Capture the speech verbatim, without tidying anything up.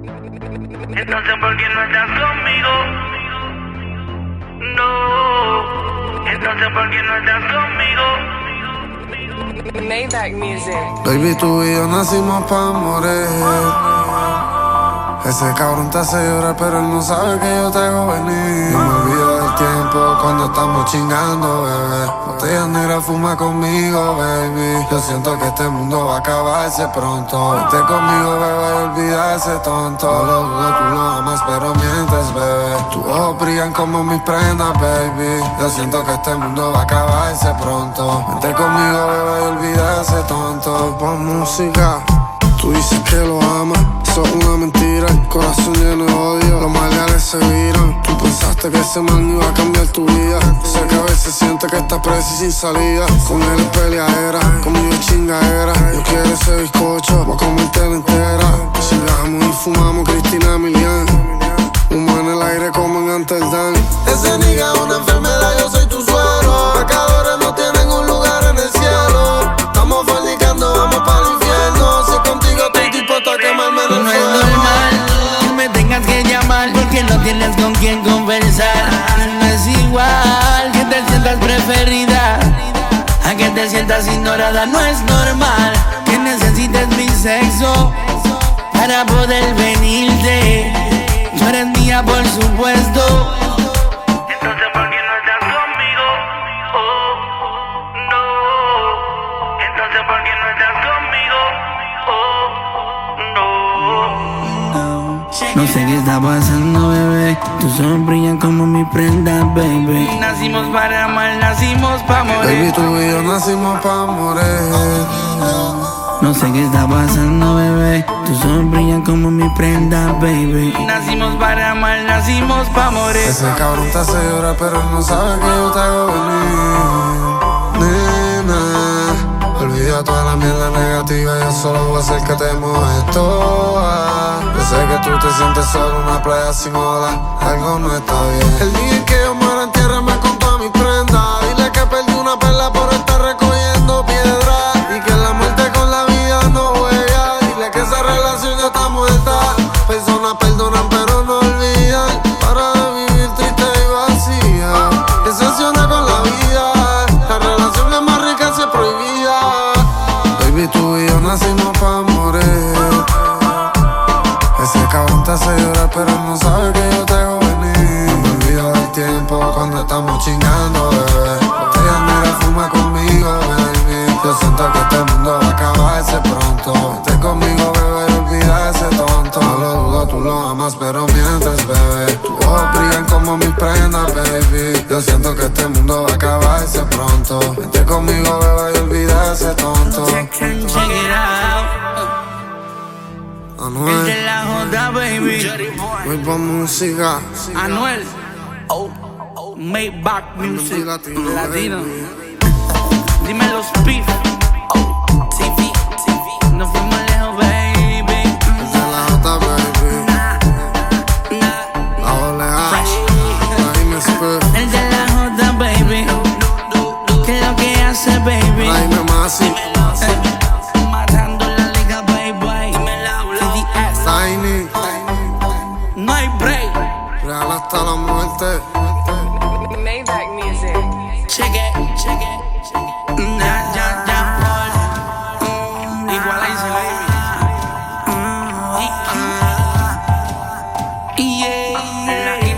Entonces, ¿por qué no estás conmigo? No. Entonces, ¿por qué no estás conmigo? Maybach Music. Baby, tú y yo nacimos pa' morir. Ese cabrón te hace llorar, pero él no sabe que yo te hago venir. No me olvido del tiempo cuando estamos chingando, bebé. Botella negra fuma conmigo, baby. Yo siento que este mundo va a acabarse pronto. Vente conmigo, bebé, y olvida ese tonto. No lo dudo, tú lo amas, pero mientes, bebé. Tus ojos brillan como mis prendas, baby. Yo siento que este mundo va a acabarse pronto. Vente conmigo, bebé, y olvida ese tonto. Pon música. Tú dices que lo amas, eso es una mentira. El corazón lleno de odio, los maleales se viran. Tú pensaste que ese man iba a cambiar tu vida. Sé que a veces sientes que estás presa y sin salida. Con él es peleadera, conmigo es chingadera. Yo quiero ese bizcocho, voy a comértela entera. Chingamos y fumamos Cristina Milian. Humo en el aire como en Amsterdam. Ese nigga es una enfermedad, yo soy tu suero. Pecadores no tienen un lugar en el cielo. Estamos fornicando, vamos para el infierno. Si es contigo estoy dispuesto a quemarme en el No es fuego. normal que me tengas que llamar porque no tienes con quién conversar. No es igual que te sientas preferida a que te sientas ignorada. No es normal que necesites mi sexo para poder venirte. Tú eres mía, por supuesto. Entonces, ¿por qué no estás conmigo? Oh, no. Entonces, ¿por qué no estás conmigo? Oh, no. No sé qué está pasando, bebé. Tus ojos brillan como mi prenda, baby. Nacimos para amar, nacimos para Baby, morir. tú y yo nacimos pa' morir. No sé qué está pasando, bebé. Tus ojos brillan como mi prenda, baby. Nacimos para amar, nacimos para morir. Ese cabrón te hace llorar, pero él no sabe que yo te hago venir. Nena, olvida toda la mierda negativa. Yo solo voy a hacer que te mojes toda. Yo sé que tú te sientes solo en una playa sin olas. Algo no está bien. El día en que yo muera, entiérrame con toda mi prenda. Dile que perdí una perla por estar recogiendo piedra. Y que la muerte con la vida no juega. Dile que esa relación ya está muerta. Personas perdonan pero no olvidan. Para de vivir triste y vacía. Decepciona con la vida. La relación es más rica si es prohibida. Baby, tú y yo nacimos pa' morir. Ese cabrón te hace llorar pero él no sabe que yo te hago venir. No me olvido del tiempo cuando estamos chingando, bebé. Botella negra fuma conmigo, baby. Yo siento que este mundo va a acabarse pronto. Vente conmigo, bebé, y olvida ese tonto. No lo dudo, tú lo amas pero mientes, bebé. Tus ojos brillan como mis prendas, baby. Yo siento que este mundo va a acabarse pronto. Vente conmigo, bebé, y olvida ese tonto. Check it out. El Anuel, de la J, baby. voy pa' música. Anuel. Maybach Music. Latino, Latino. baby. Dime los beef. T V. Nos fuimos lejos, baby. Es de la J, baby. La doble A. La Jaime Spur. El de la J, baby. ¿Qué es lo que hace, baby? La Jaime Masi. Matando la liga, baby. Tiny. No hay break. Real hasta la muerte. Maybach Music. Check it, check it, check it. Ya, ya, ya, Paul. Igualize, baby. Yeah,